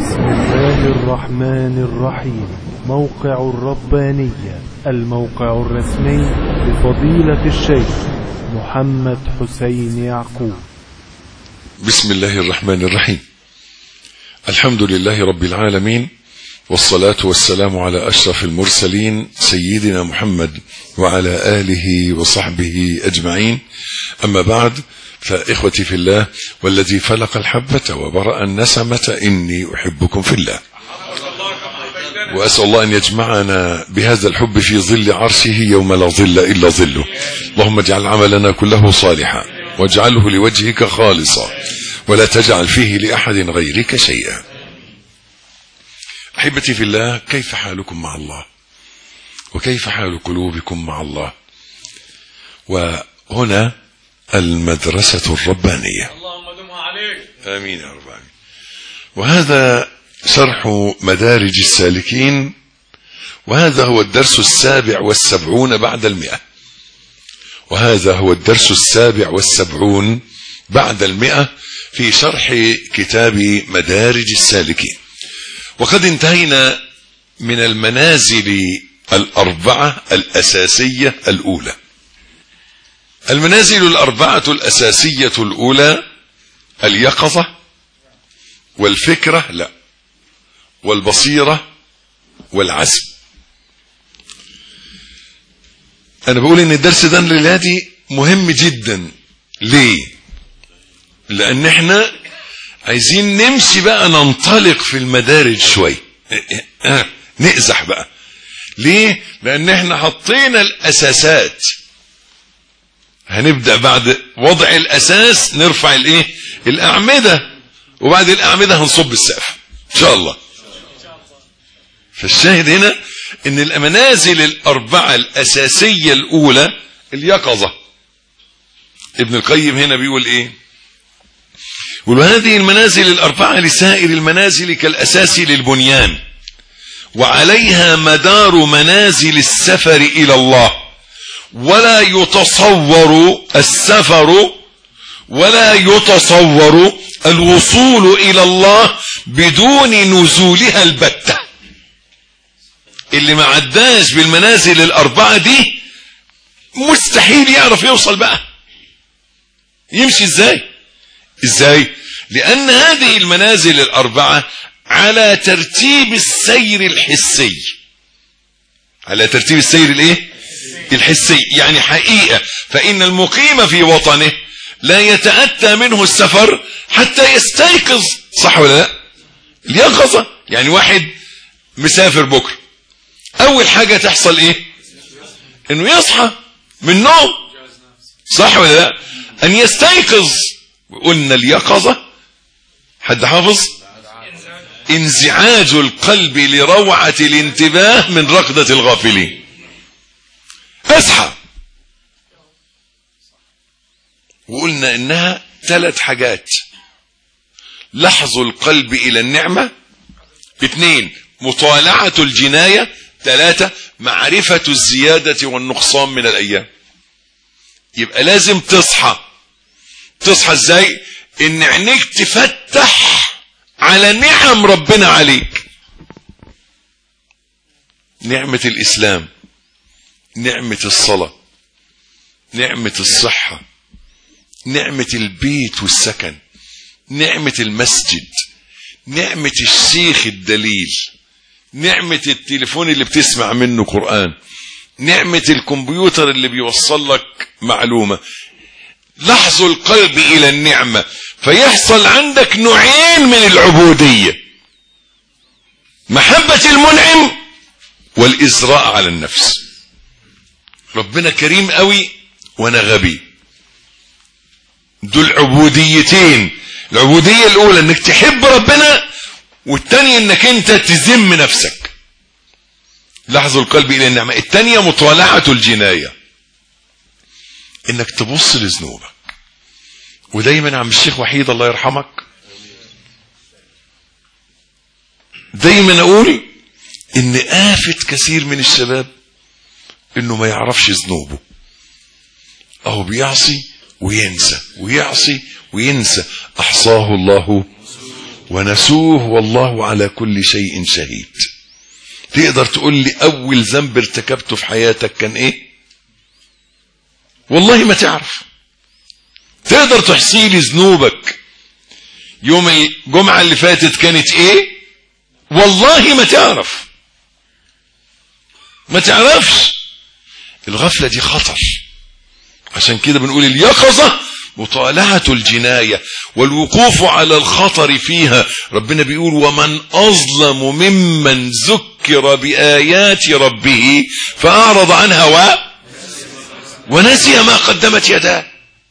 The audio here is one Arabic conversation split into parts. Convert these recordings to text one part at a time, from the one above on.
بسم الله الرحمن الرحيم. موقع الربانية، الموقع الرسمي لفضيلة الشيخ محمد حسين يعقوب. بسم الله الرحمن الرحيم. الحمد لله رب العالمين، والصلاة والسلام على أشرف المرسلين سيدنا محمد وعلى آله وصحبه أجمعين. أما بعد، فإخوتي في الله والذي فلق الحبة وبرأ النسمة إني أحبكم في الله، وأسأل الله أن يجمعنا بهذا الحب في ظل عرشه يوم لا ظل إلا ظله. اللهم اجعل عملنا كله صالحا واجعله لوجهك خالصا ولا تجعل فيه لأحد غيرك شيئا. أحبتي في الله، كيف حالكم مع الله؟ وكيف حال قلوبكم مع الله؟ وهنا المدرسة الربانية. اللهم دمها عليك. آمين يا رب العالمين. وهذا شرح مدارج السالكين، وهذا هو الدرس 77 بعد 100. وهذا هو الدرس 77 بعد 100 في شرح كتاب مدارج السالكين. وقد انتهينا من المنازل الأربعة الأساسية الأولى. المنازل الأربعة الأساسية الأولى: اليقظة، والفكرة لا، والبصيرة، والعزم. أنا بقول إن الدرس ده للهادي مهم جدا. ليه؟ لأن احنا عايزين نمشي بقى، ننطلق في المدارج شوي، نقزح بقى. ليه؟ لأن احنا حطينا الأساسات، هنبدأ بعد وضع الأساس نرفع الأعمدة، وبعد الأعمدة هنصب السقف إن شاء الله. فالشاهد هنا إن المنازل الأربعة الأساسية الأولى اليقظة. ابن القيم هنا بيقول إيه؟ يقول: هذه المنازل الأربعة لسائر المنازل كالأساس للبنيان، وعليها مدار منازل السفر إلى الله، ولا يتصور السفر ولا يتصور الوصول إلى الله بدون نزولها البتة. اللي ما عداش بالمنازل الأربعة دي مستحيل يعرف يوصل بقى. يمشي ازاي؟ لأن هذه المنازل الأربعة على ترتيب السير الحسي. على ترتيب السير الحسي، يعني حقيقة. فإن المقيم في وطنه لا يتأتى منه السفر حتى يستيقظ، صح ولا لا؟ اليقظة يعني واحد مسافر بكرة، أول حاجة تحصل إنه يصحى من النوم، صح ولا لا؟ أن يستيقظ. قلنا اليقظة، حد حافظ؟ انزعاج القلب لروعة الانتباه من ركضة الغافلين. اصحى. وقلنا انها 3 حاجات: لحظ القلب الى النعمة، 2 مطالعة الجناية، 3 معرفة الزيادة والنقصان من الايام. يبقى لازم تصحى ازاي؟ ان عينيك تفتح على نعم ربنا عليك. نعمة الاسلام، نعمة الصلاة، نعمة الصحة، نعمة البيت والسكن، نعمة المسجد، نعمة الشيخ الدليل، نعمة التليفون اللي بتسمع منه قرآن، نعمة الكمبيوتر اللي بيوصل لك معلومة. لحظ القلب إلى النعمة، فيحصل عندك نوعين من العبودية: محبة المنعم والإزراء على النفس. ربنا كريم قوي وانا غبي. دول عبوديتين. العبودية الاولى انك تحب ربنا، والتانية انك انت تذم نفسك. لحظ القلب الى النعمة. التانية مطالعة الجناية، انك تبص لذنوبك. ودايما عم الشيخ وحيد الله يرحمك دايما اقول ان آفة كثير من الشباب انه ما يعرفش ذنوبه، او بيعصي وينسى ويعصي وينسى. احصاه الله ونسوه والله على كل شيء شهيد. تقدر تقول لي اول ذنب ارتكبته في حياتك كان ايه؟ والله ما تعرف. تقدر تحصي لي ذنوبك يوم الجمعة اللي فاتت كانت ايه؟ والله ما تعرف، ما تعرفش. الغفلة دي خطر. عشان كده بنقول اليقظة مطالعة الجناية والوقوف على الخطر فيها. ربنا بيقول ومن أظلم ممن ذكر بآيات ربه فأعرض عنها ونسي ما قدمت يداه.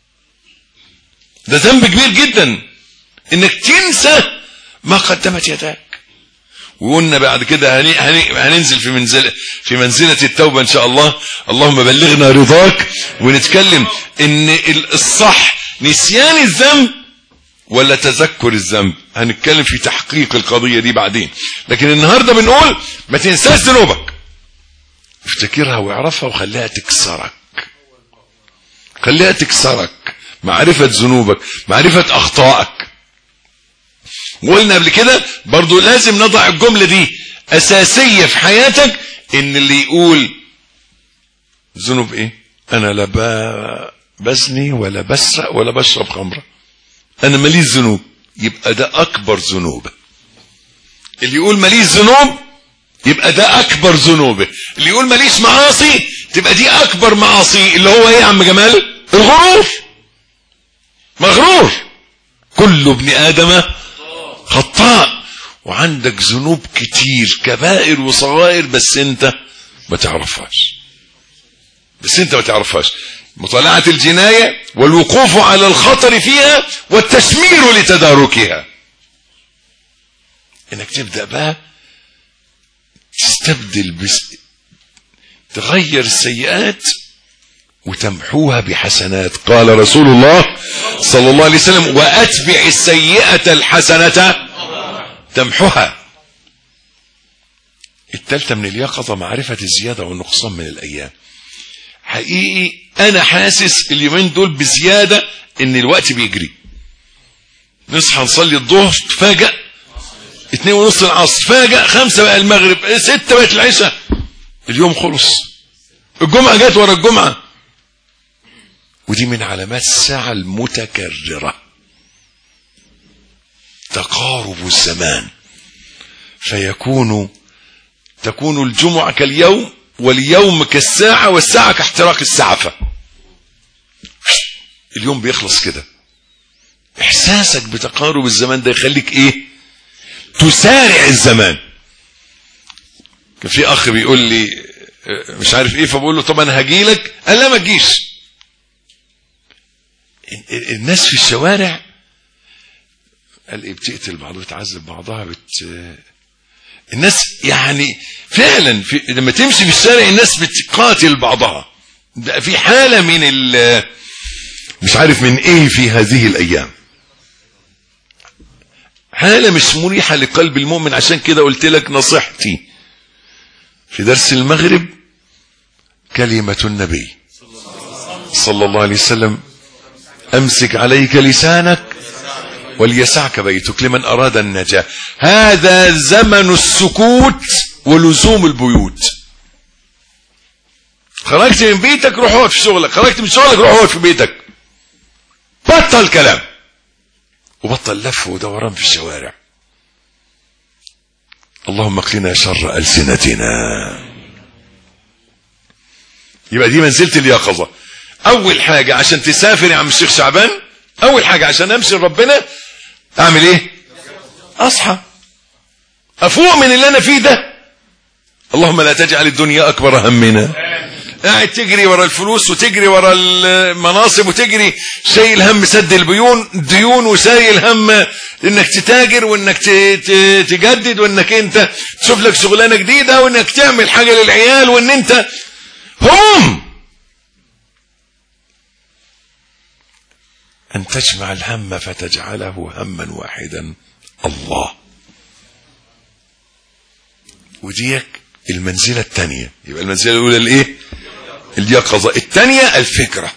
ده ذنب كبير جدا انك تنسى ما قدمت يداك. وقلنا بعد كده هننزل في منزلة التوبة ان شاء الله. اللهم بلغنا رضاك. ونتكلم ان الصح نسيان الذنب ولا تذكر الذنب. هنتكلم في تحقيق القضية دي بعدين، لكن النهاردة بنقول ما تنساش ذنوبك، افتكرها واعرفها وخليها تكسرك، خليها تكسرك. معرفة ذنوبك، معرفة اخطائك. وقلنا قبل كده برضو لازم نضع الجملة دي اساسية في حياتك، ان اللي يقول ذنوب ايه؟ انا لا بزني ولا بسرق ولا بشرب خمرة، انا ماليش ذنوب، يبقى ده اكبر ذنوبه. اللي يقول ماليش ذنوب يبقى ده اكبر ذنوبه. اللي يقول ماليش معاصي تبقى دي اكبر معاصي. اللي هو ايه يا عم جمال؟ الغرور. مغرور. كل ابن ادم خطاء، وعندك ذنوب كتير كبائر وصغائر بس انت ما تعرفهاش. مطالعة الجناية والوقوف على الخطر فيها والتشمير لتداركها. انك تبدأ بقى تستبدل تغير السيئات وتمحوها بحسنات. قال رسول الله صلى الله عليه وسلم وأتبع السيئة الحسنة تمحها. الثالثة من اليقظة معرفة الزيادة والنقصان من الأيام. حقيقي أنا حاسس اليومين دول بزيادة إن الوقت بيجري. نصحى نصلي الظهر فاجأ 2:30 العصر، فاجأ 5 بقى المغرب، 6 بقت العشاء، اليوم خلص. الجمعة جات ورا الجمعة. ودي من علامات الساعة المتكررة، تقارب الزمان، تكون الجمعة كاليوم واليوم كالساعة والساعة كاحتراق السعفة. اليوم بيخلص كده. احساسك بتقارب الزمان ده يخليك ايه؟ تسارع الزمان. كان في اخ بيقول لي مش عارف ايه، فبقول له طب انا هجيلك، قال لا ما تجيش. الناس في الشوارع قال ايه بتقتل بعضها بتعذب بعضها الناس يعني فعلا لما تمشي في الشارع الناس بتقاتل بعضها. ده في حالة من مش عارف من ايه في هذه الايام، حالة مش مريحة لقلب المؤمن. عشان كده قلت لك نصيحتي في درس المغرب كلمة النبي صلى الله عليه وسلم امسك عليك لسانك وليسعك بيتك لمن اراد النجاة. هذا زمن السكوت ولزوم البيوت. خرجت من بيتك روح اقعد في شغلك، خرجت من شغلك روح اقعد في بيتك. بطل كلام وبطل لف ودوران في الشوارع. اللهم قنا شر ألسنتنا. يبقى دي منزلة اليقظة. اول حاجة عشان تسافر يا عم الشيخ شعبان، اول حاجة عشان امشي لربنا اعمل ايه؟ اصحى افوق من اللي انا فيه ده. اللهم لا تجعل الدنيا اكبر همنا. قاعد تجري ورا الفلوس وتجري ورا المناصب وتجري شايل هم سد الديون وشايل هم انك تتاجر وانك تجدد وانك انت تشوف لك شغلانه جديده وانك تعمل حاجه للعيال وان انت ان تجمع الهم فتجعله هما واحدا. الله. وديك المنزله الثانيه. يبقى المنزله الاولى الايه؟ اليقظه. الثانيه الفكره،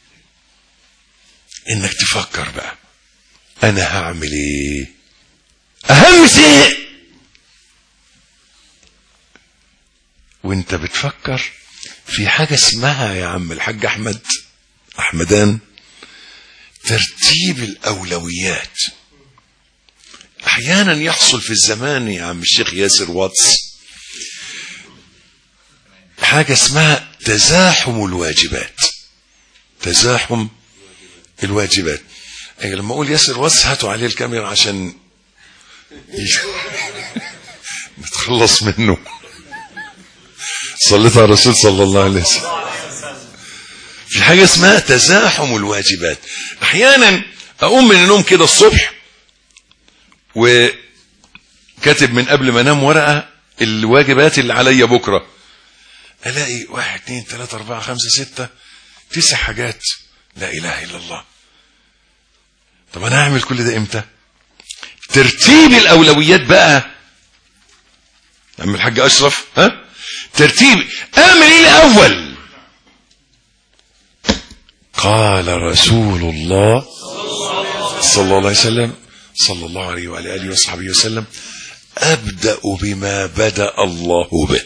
انك تفكر بقى انا هعمل ايه. اهم شيء وانت بتفكر في حاجة اسمها يا عم الحاج احمدان ترتيب الاولويات. احيانا يحصل في الزمان يا عم الشيخ ياسر واتس حاجة اسمها تزاحم الواجبات. تزاحم الواجبات. يعني لما اقول ياسر واتس هاتوا عليه الكاميرا عشان نتخلص منه. صليت على الرسول صلى الله عليه وسلم. في حاجة اسمها تزاحم الواجبات. احيانا اقوم من النوم كده الصبح وكاتب من قبل ما انام ورقة الواجبات اللي عليا بكرة، الاقي 1 2 3 4 5 6 9 حاجات. لا اله الا الله. طب انا هعمل كل ده امتى؟ ترتيب الاولويات بقى عم الحاج اشرف. ترتيب اعمل ايه الاول؟ قال رسول الله صلى الله عليه وسلم صلى الله عليه وعلى اله وصحبه وسلم ابدأ بما بدأ الله به.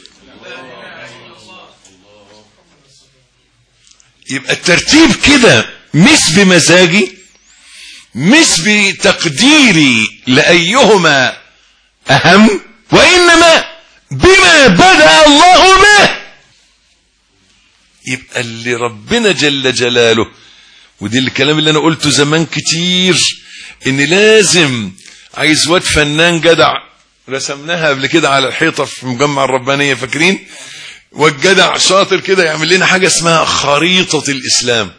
يبقى الترتيب كده مش بمزاجي، مش بتقديري لأيهما أهم، وإنما بما بدأ الله به. يبقى اللي ربنا جل جلاله، ودي الكلام اللي أنا قلته زمان كتير، إن لازم عايز واد فنان جدع، رسمناها قبل كده على الحيطة في مجمع الربانية، فاكرين؟ والجدع شاطر كده يعمل لنا حاجة اسمها خريطة الإسلام.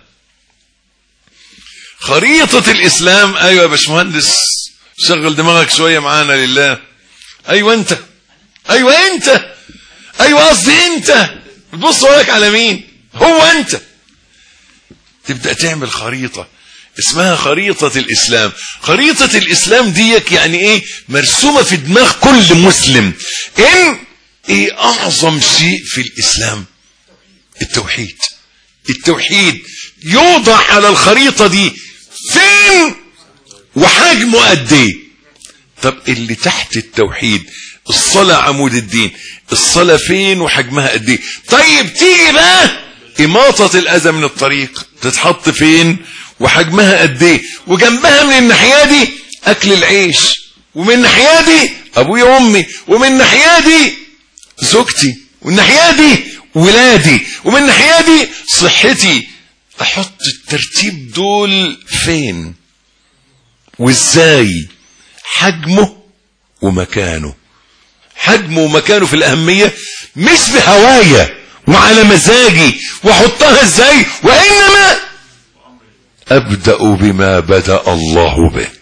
خريطة الإسلام. أيوة يا باشمهندس، شغل دماغك شوية معانا لله. أيوة أنت، أيوة أنت، أيوة قصدي أنت. بتبص وراك على مين؟ هو أنت. تبدأ تعمل خريطة اسمها خريطة الإسلام. خريطة الإسلام ديك يعني إيه؟ مرسومة في دماغ كل مسلم. ايه اعظم شيء في الاسلام؟ التوحيد. التوحيد يوضع على الخريطة دي فين وحجمه قد ايه. طب اللي تحت التوحيد الصلاة عمود الدين، الصلاة فين وحجمها قد ايه؟ طيب تيجي بقى اماطة الاذى من الطريق تتحط فين وحجمها قد ايه؟ وجنبها من الناحية دي اكل العيش، ومن الناحية دي ابويا وامي، ومن الناحية دي زوجتي، والناحية دي ولادي، ومن الناحية دي صحتي. احط الترتيب دول فين وازاي؟ حجمه ومكانه. حجمه ومكانه في الأهمية، مش بهواية وعلى مزاجي واحطها ازاي، وإنما أبدأ بما بدأ الله به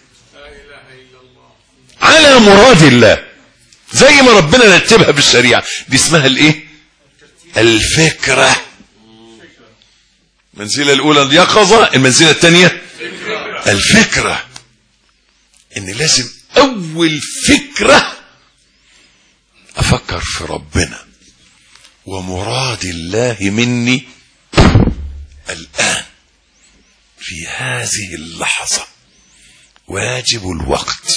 على مراد الله، زي ما ربنا رتبها بالشريعة. دي اسمها الايه؟ الفكرة. المنزلة الأولى اليقظة، المنزلة الثانية الفكرة. إن لازم أول فكرة أفكر في ربنا ومراد الله مني الآن في هذه اللحظة، واجب الوقت.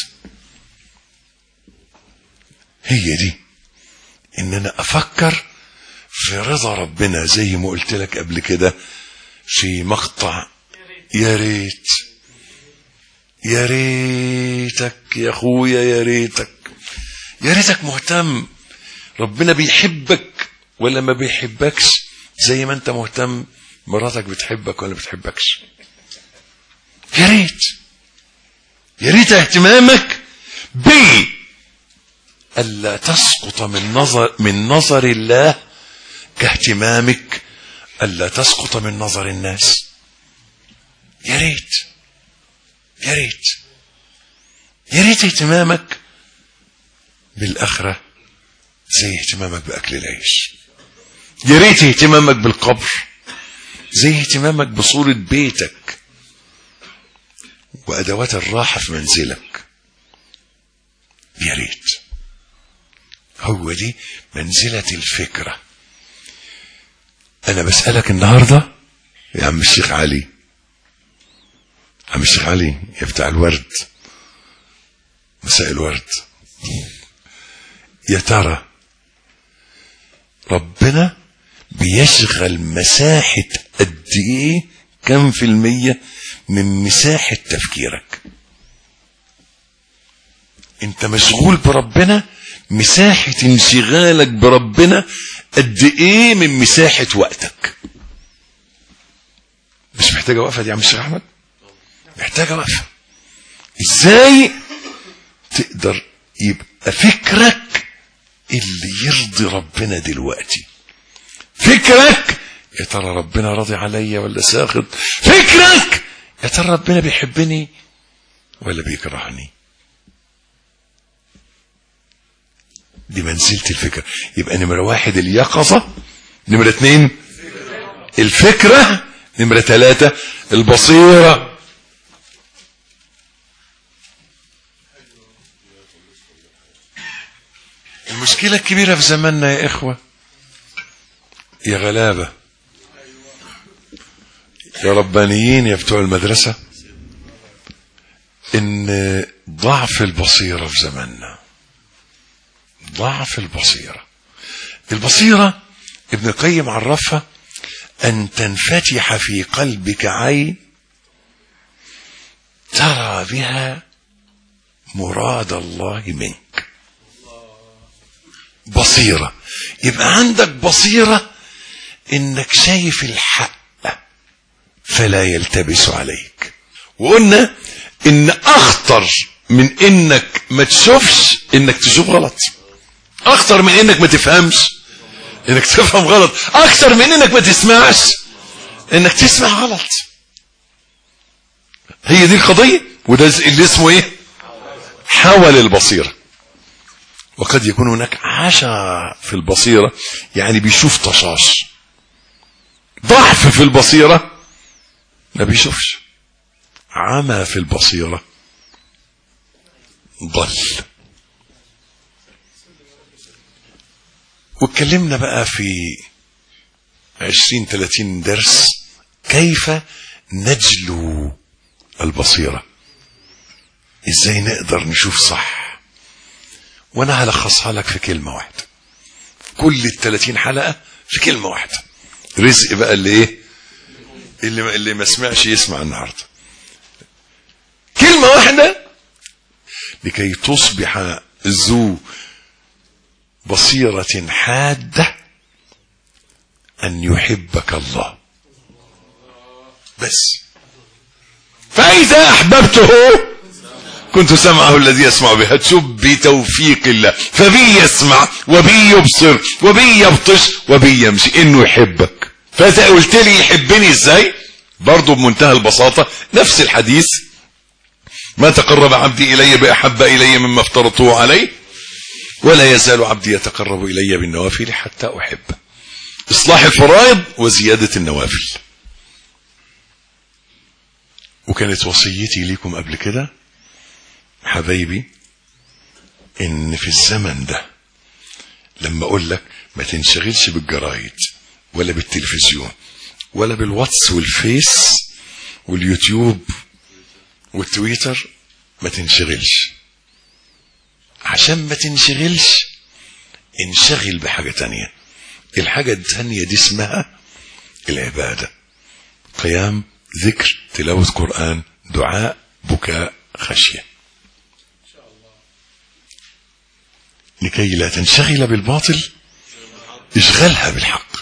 هي دي إن أنا أفكر في رضا ربنا، زي ما قلت لك قبل كده في مقطع. يا ريت، يا ريتك يا اخويا، يا ريتك، يا ريتك مهتم. ربنا بيحبك ولا ما بيحبكش زي ما انت مهتم مراتك بتحبك ولا بتحبكش. يا ريت، يا ريت اهتمامك بي ألا تسقط من نظر الله كاهتمامك ألا تسقط من نظر الناس. يا ريت، يا ريت، يا ريت اهتمامك بالآخرة زي اهتمامك بأكل العيش. يا ريت اهتمامك بالقبر زي اهتمامك بصورة بيتك وأدوات الراحة في منزلك. يا ريت. هو دي منزلة الفكرة. أنا بسألك النهاردة يا عم الشيخ علي، عم الشيخ علي يا بتاع الورد، مساء الورد. يا ترى ربنا بيشغل مساحة قد ايه، كم في المية من مساحة تفكيرك؟ انت مشغول بربنا، مساحة انشغالك بربنا قد ايه من مساحة وقتك؟ مش محتاجة وقفة دي يا عم الشيخ احمد؟ محتاجة وقفة. ازاي تقدر يبقى فكرك اللي يرضي ربنا دلوقتي؟ فكرك يا ترى ربنا راضي عليا ولا ساخط؟ فكرك يا ترى ربنا بيحبني ولا بيكرهني؟ دي منزلة الفكرة. يبقى نمرة 1 اليقظة، نمرة 2 الفكرة، نمرة 3 البصيرة. المشكلة الكبيرة في زماننا يا إخوة، يا غلابة، يا ربانيين، يا بتوع المدرسة، إن ضعف البصيرة في زماننا، ضعف البصيرة. البصيرة ابن القيم عرفها أن تنفتح في قلبك عين ترى بها مراد الله منك. بصيرة، يبقى عندك بصيرة انك شايف الحق فلا يلتبس عليك. وقلنا ان اخطر من انك ما تشوفش انك تشوف غلط، اخطر من انك ما تفهمش انك تفهم غلط، اكثر من انك ما تسمعش انك تسمع غلط. هي دي القضية، وده اللي اسمه ايه؟ حول البصيرة. وقد يكون هناك عشا في البصيرة، يعني بيشوف طشاش. ضعف في البصيرة ما بيشوفش. عمى في البصيرة ضل. واتكلمنا بقى في 20-30 درس كيف نجلو البصيرة، ازاي نقدر نشوف صح. وانا هلخصها لك في كلمة واحدة، كل 30 حلقة في كلمة واحدة. رزق بقى اللي ايه، اللي ما سمعش يسمع النهاردة. كلمة واحدة لكي تصبح ذو بصيرة حادة، أن يحبك الله بس. فإذا أحببته كنت سمعه الذي يسمع به. هتشوف بتوفيق الله، فبي يسمع وبي يبصر وبي يبطش وبي يمشي، إنه يحبك. فإذا قلت لي يحبني إزاي؟ برضو بمنتهى البساطة، نفس الحديث: ما تقرب عبدي إلي بأحب إلي مما افترضته عليه، ولا يزال عبدي يتقرب إلي بالنوافل حتى أحبه. إصلاح الفرائض وزيادة النوافل. وكانت وصيتي ليكم قبل كده حبايبي، إن في الزمن ده لما أقول لك ما تنشغلش بالجرايد ولا بالتلفزيون ولا بالواتس والفيس واليوتيوب والتويتر، ما تنشغلش. عشان ما تنشغلش انشغل بحاجة تانية. الحاجة التانية دي اسمها العبادة: قيام، ذكر، تلاوة قرآن، دعاء، بكاء، خشية. لكي لا تنشغل بالباطل اشغلها بالحق.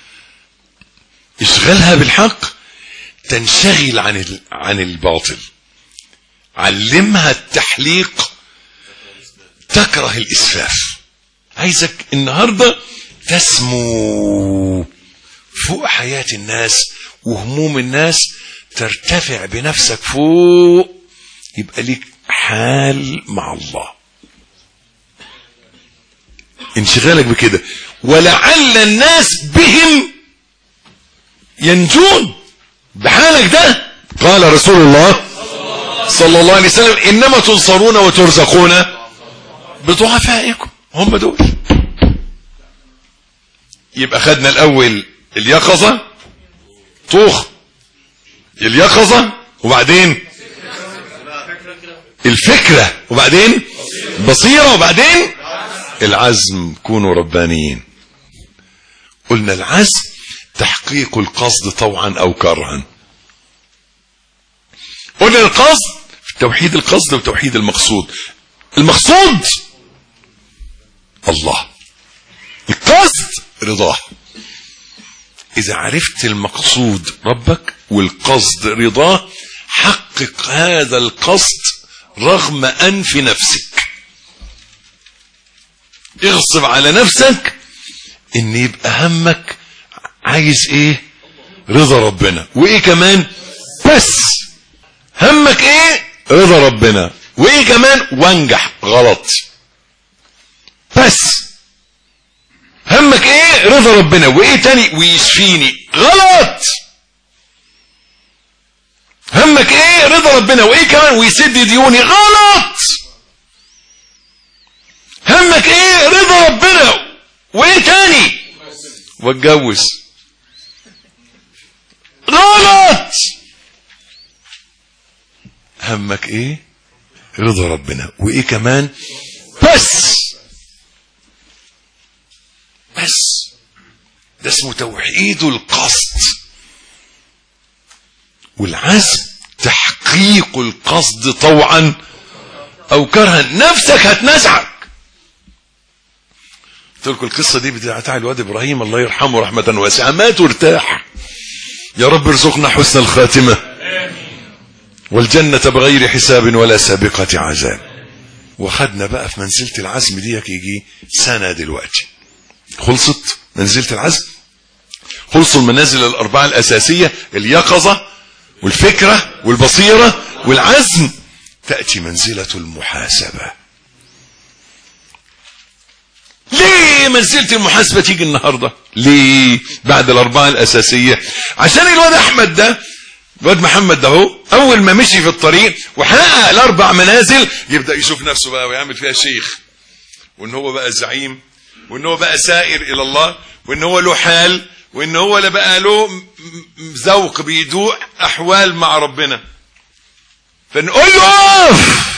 اشغلها بالحق تنشغل عن الباطل. علمها التحليق تكره الإسفاف. عايزك النهاردة تسمو فوق حياة الناس وهموم الناس، ترتفع بنفسك فوق، يبقى ليك حال مع الله. انشغالك بكده، ولعل الناس بهم ينجون بحالك ده. قال رسول الله صلى الله عليه وسلم: إنما تنصرون وترزقون بضعفائكم. هم دول. يبقى خدنا الأول اليقظة، طوخ اليقظة، وبعدين الفكرة، وبعدين بصيرة، وبعدين العزم. كونوا ربانيين. قلنا العزم تحقيق القصد طوعا او كرها. قلنا القصد في توحيد القصد وتوحيد المقصود. المقصود الله، القصد رضاه. اذا عرفت المقصود ربك والقصد رضاه، حقق هذا القصد رغم انف نفسك. اغصب على نفسك ان يبقى همك عايز ايه؟ رضا ربنا. وايه كمان؟ بس همك ايه؟ رضا ربنا. وايه كمان؟ وانجح. غلط. بس همك ايه؟ رضا ربنا. وايه تاني؟ ويشفيني. غلط. همك ايه؟ رضا ربنا. وايه كمان؟ ويسد ديوني. غلط. همك ايه؟ رضا ربنا. وايه تاني؟ واتجوز. غلط. همك ايه؟ رضا ربنا. وايه كمان؟ بس ده اسمه توحيد القصد. والعزم تحقيق القصد طوعا او كرها. نفسك هتنزعك. قلت لكم القصه دي بتاع الواد ابراهيم الله يرحمه رحمه واسعه. مات وارتاح. يا رب ارزقنا حسن الخاتمه والجنه بغير حساب ولا سابقه عذاب. وخدنا بقى في منزله العزم دي يجي سنه دلوقتي. خلصت منزله العزم. خلصوا المنازل الاربعه الاساسيه: اليقظه والفكره والبصيره والعزم. تاتي منزله المحاسبه. ليه منزلة المحاسبة تيجي النهاردة؟ ليه بعد الأربعة الأساسية؟ عشان الواد أحمد ده، الواد محمد ده هو أول ما مشي في الطريق وحقق الأربع منازل يبدأ يشوف نفسه بقى ويعمل فيها شيخ، وإن هو بقى زعيم، وإن هو بقى سائر إلى الله، وإن هو له حال، وإن هو لا بقى له ذوق بيدوق أحوال مع ربنا. فنقول له أوف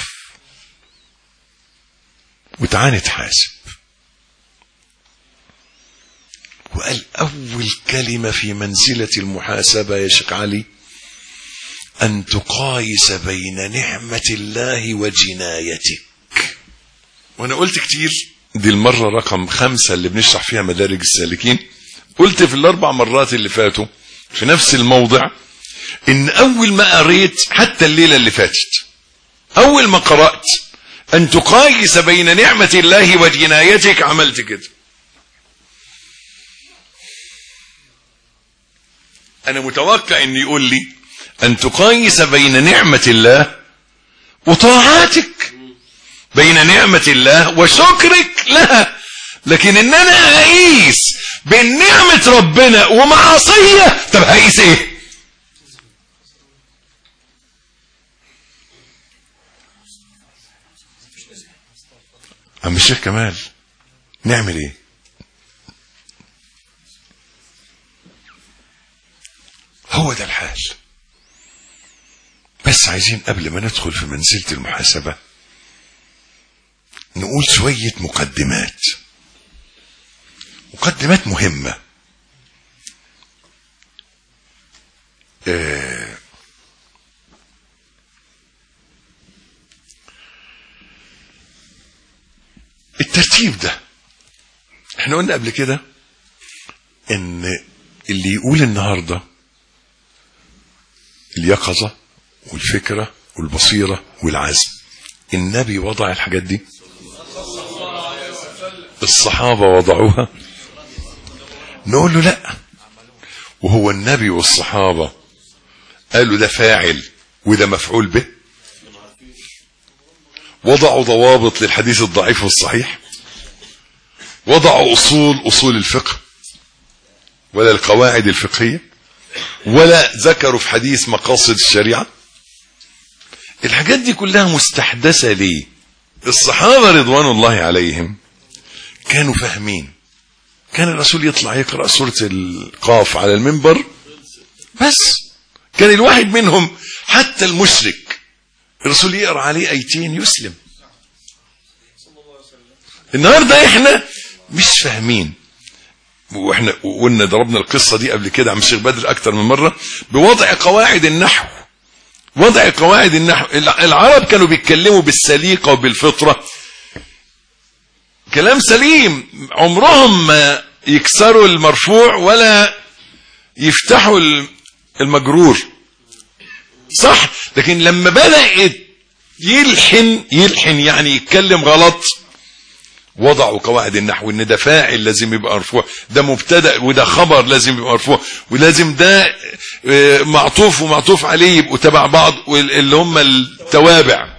وتعالى نتحاسب. وقال أول كلمة في منزلة المحاسبة يا شيخ علي: أن تقايس بين نعمة الله وجنايتك. وأنا قلت كتير، دي المرة رقم 5 اللي بنشرح فيها مدارج السالكين. قلت في الأربع مرات اللي فاتوا في نفس الموضع إن أول ما قريت، حتى الليلة اللي فاتت أول ما قرأت أن تقايس بين نعمة الله وجنايتك، عملت كده. أنا متوقع إن يقول لي أن تقايس بين نعمة الله وطاعاتك، بين نعمة الله وشكرك لها. لكن إن أنا أقيس بين نعمة ربنا ومعاصية، طب هقيس إيه؟ عم الشيخ كمال نعمل إيه؟ هو ده الحال. بس عايزين قبل ما ندخل في منزلة المحاسبة نقول شوية مقدمات مهمة. الترتيب ده احنا قلنا قبل كده ان اللي يقول النهارده اليقظة والفكرة والبصيرة والعزم، النبي وضع الحاجات دي؟ الصحابة وضعوها؟ نقول له لا. وهو النبي والصحابة قالوا ده فاعل وده مفعول به؟ وضعوا ضوابط للحديث الضعيف والصحيح؟ وضعوا أصول الفقه ولا القواعد الفقهية؟ ولا ذكروا في حديث مقاصد الشريعة؟ الحاجات دي كلها مستحدثة ليه؟ الصحابة رضوان الله عليهم كانوا فاهمين. كان الرسول يطلع يقرأ سورة القاف على المنبر بس. كان الواحد منهم حتى المشرك الرسول يقرأ عليه ايتين يسلم. النهاردة احنا مش فاهمين، واحنا قلنا ضربنا القصة دي قبل كده عم الشيخ بدر اكتر من مرة، بوضع قواعد النحو. وضع قواعد النحو، العرب كانوا بيتكلموا بالسليقة وبالفطرة، كلام سليم، عمرهم ما يكسروا المرفوع ولا يفتحوا المجرور، صح؟ لكن لما بدأ يلحن يعني يتكلم غلط، وضعوا قواعد النحو، ان ده فاعل لازم يبقى مرفوع، ده مبتدأ وده خبر لازم يبقى مرفوع، ولازم ده معطوف ومعطوف عليه يبقوا تبع بعض، اللي هم التوابع.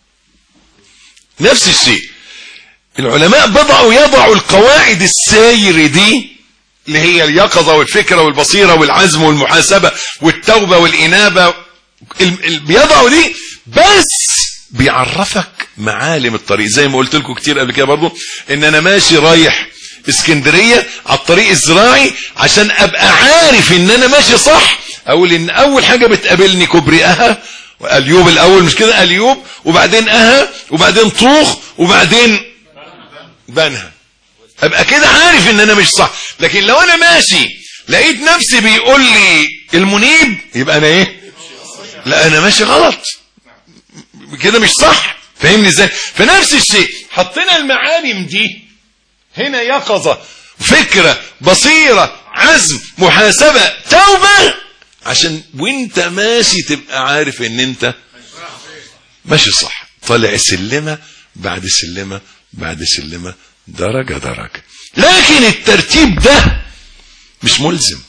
نفس الشيء العلماء يضعوا القواعد الساير دي اللي هي اليقظة والفكرة والبصيرة والعزم والمحاسبة والتوبة والإنابة، بيضعوا دي بس بيعرفك معالم الطريق. زي ما قلت لكم كتير قبل كده برضو، ان انا ماشي رايح اسكندرية على الطريق الزراعي، عشان ابقى عارف ان انا ماشي صح، اقول ان اول حاجة بتقابلني كوبري اها، اليوب الاول مش كده، اليوب، وبعدين اها، وبعدين طوخ، وبعدين بنها، ابقى كده عارف ان انا مش صح. لكن لو انا ماشي لقيت نفسي بيقول لي المنيب، يبقى انا ايه؟ لا انا ماشي غلط كده، مش صح. فهمني ازاي؟ فنفس الشيء حطينا المعالم دي هنا، يقظة، فكرة، بصيرة، عزم، محاسبة، توبة، عشان وانت ماشي تبقى عارف ان انت ماشي صح. طالع سلمة بعد سلمة بعد سلمة، درجة درجة. لكن الترتيب ده مش ملزم،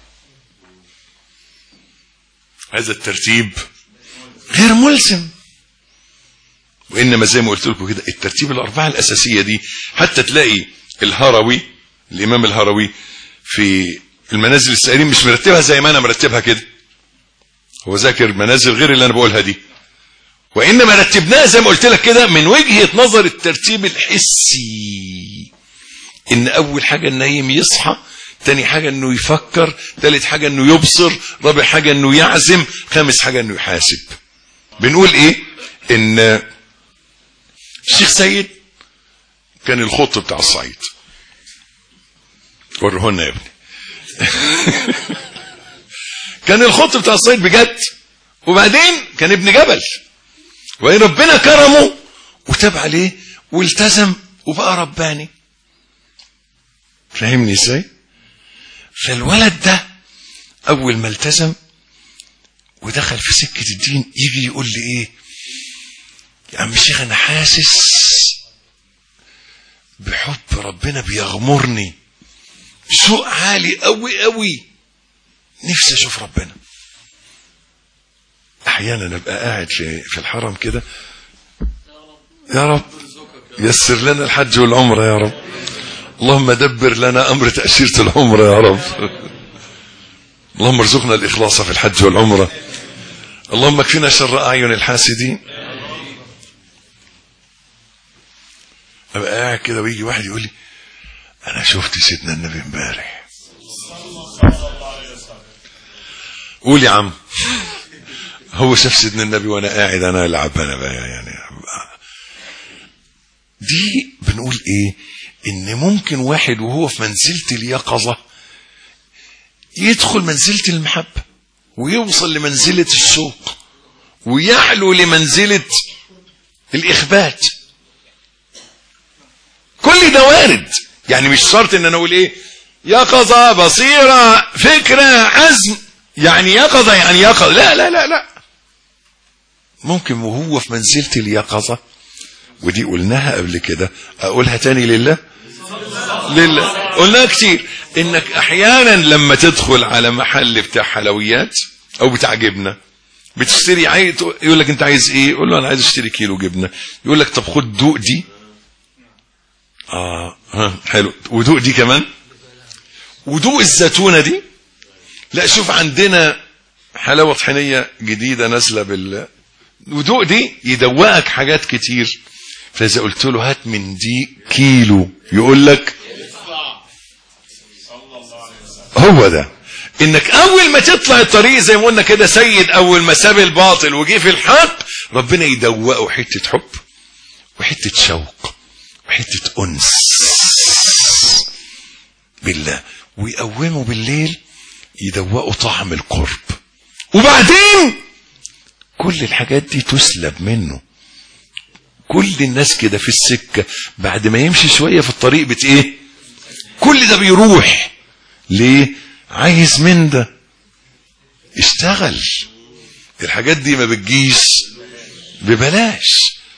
هذا الترتيب غير ملزم. وإنما زي ما قلت لكم كده، الترتيب الأربعة الأساسية دي، حتى تلاقي الهروي، الإمام الهروي في المنازل السائرين مش مرتبها زي ما أنا مرتبها كده، هو ذاكر منازل غير اللي أنا بقولها دي، وإنما رتبناها زي ما قلت لك كده من وجهة نظر الترتيب الحسي. إن أول حاجة النايم يصحى، تاني حاجة إنه يفكر، تالت حاجة إنه يبصر، رابع حاجة إنه يعزم، خامس حاجة إنه يحاسب. بنقول إيه؟ إن الشيخ سيد كان الخط بتاع الصعيد، ورهولنا يا ابني. كان الخط بتاع الصعيد بجد، وبعدين كان ابن جبل، وإن ربنا كرمه وتاب عليه والتزم وبقى رباني. فهمني ازاي؟ فالولد ده اول ما التزم ودخل في سكة الدين، يجي يقول لي ايه؟ يا عم الشيخ انا حاسس بحب ربنا بيغمرني، شوق عالي قوي قوي، نفسي اشوف ربنا. احيانا ابقى قاعد في الحرم كده، يا رب يسر لنا الحج والعمرة يا رب، اللهم دبر لنا امر تأشيرة العمرة يا رب، اللهم ارزقنا الاخلاص في الحج والعمرة، اللهم اكفنا شر اعين الحاسدين. ابقى قاعد كده ويجي واحد يقول لي انا شفت سيدنا النبي امبارح. قول يا عم، هو شاف سيدنا النبي وانا قاعد انا العب انا بقى يعني. دي بنقول ايه؟ ان ممكن واحد وهو في منزلة اليقظة يدخل منزلة المحبة ويوصل لمنزلة الشوق ويعلو لمنزلة الإخبات. كل ده وارد، يعني مش شرط ان انا اقول ايه يقظة، بصيرة، فكرة، عزم، يعني يقظة يعني يقظة، لا لا لا لا. ممكن وهو في منزلة اليقظة، ودي قلناها قبل كده، اقولها تاني لله قلناها كتير، انك احيانا لما تدخل على محل بتاع حلويات او بتاع جبنة، بتشتري يقول لك انت عايز ايه؟ يقول له انا عايز اشتري كيلو جبنة. يقول لك طب خد دوق دي، حلو، ودوق دي كمان، ودوق الزيتونة دي. لا شوف عندنا حلاوة طحينية جديدة نازلة ودوق دي، يدوقك حاجات كتير. فإذا قلت له هات من دي كيلو، يقول لك هو ده. انك اول ما تطلع الطريق زي ما قلنا كده، سيد اول ما ساب الباطل وجي في الحق، ربنا يدوقه حتة حب وحتة شوق وحتة أنس بالله، ويقومه بالليل يدوقه طعم القرب، وبعدين كل الحاجات دي تسلب منه. كل الناس كده في السكة بعد ما يمشي شوية في الطريق ايه؟ كل ده بيروح. ليه؟ عايز من ده. اشتغل. الحاجات دي ما بتجيش ببلاش.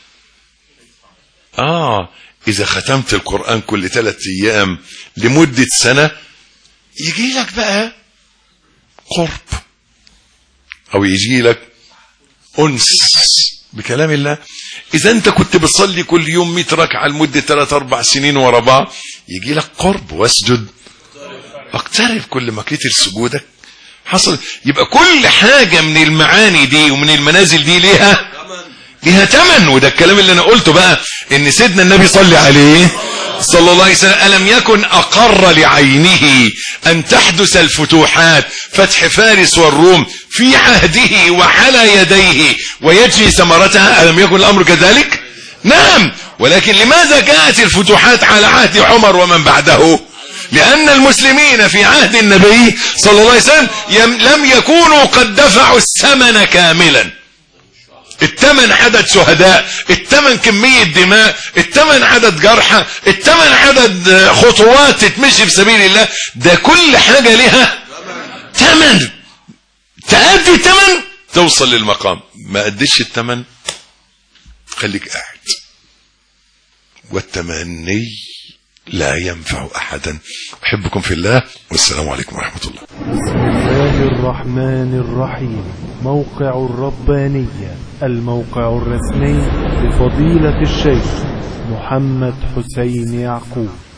اذا ختمت القرآن كل 3 ايام لمدة سنة يجي لك بقى قرب، او يجي لك انس بكلام الله. اذا انت كنت بتصلي كل يوم 100 ركعة لمدة 3-4 سنين ورا بعض يجي لك قرب. واسجد اقترب، كل ما كتر سجودك حصل. يبقى كل حاجة من المعاني دي ومن المنازل دي ليها تمن. وده الكلام اللي انا قلته بقى، ان سيدنا النبي صلى عليه صلى الله عليه وسلم ألم يكن أقر لعينه أن تحدث الفتوحات، فتح فارس والروم في عهده وعلى يديه ويجني ثمرتها؟ ألم يكن الأمر كذلك؟ نعم. ولكن لماذا جاءت الفتوحات على عهد عمر ومن بعده؟ لأن المسلمين في عهد النبي صلى الله عليه وسلم لم يكونوا قد دفعوا الثمن كاملا. الثمن عدد شهداء، الثمن كمية دماء، الثمن عدد جرحى، الثمن عدد خطوات تتمشي في سبيل الله. ده كل حاجة لها ثمن. تأدي الثمن توصل للمقام، ما أديش الثمن خليك قاعد. والتمني لا ينفع أحدا. أحبكم في الله، والسلام عليكم ورحمة الله. بسم الله الرحمن الرحيم. موقع الربانية، الموقع الرسمي لفضيلة الشيخ محمد حسين يعقوب.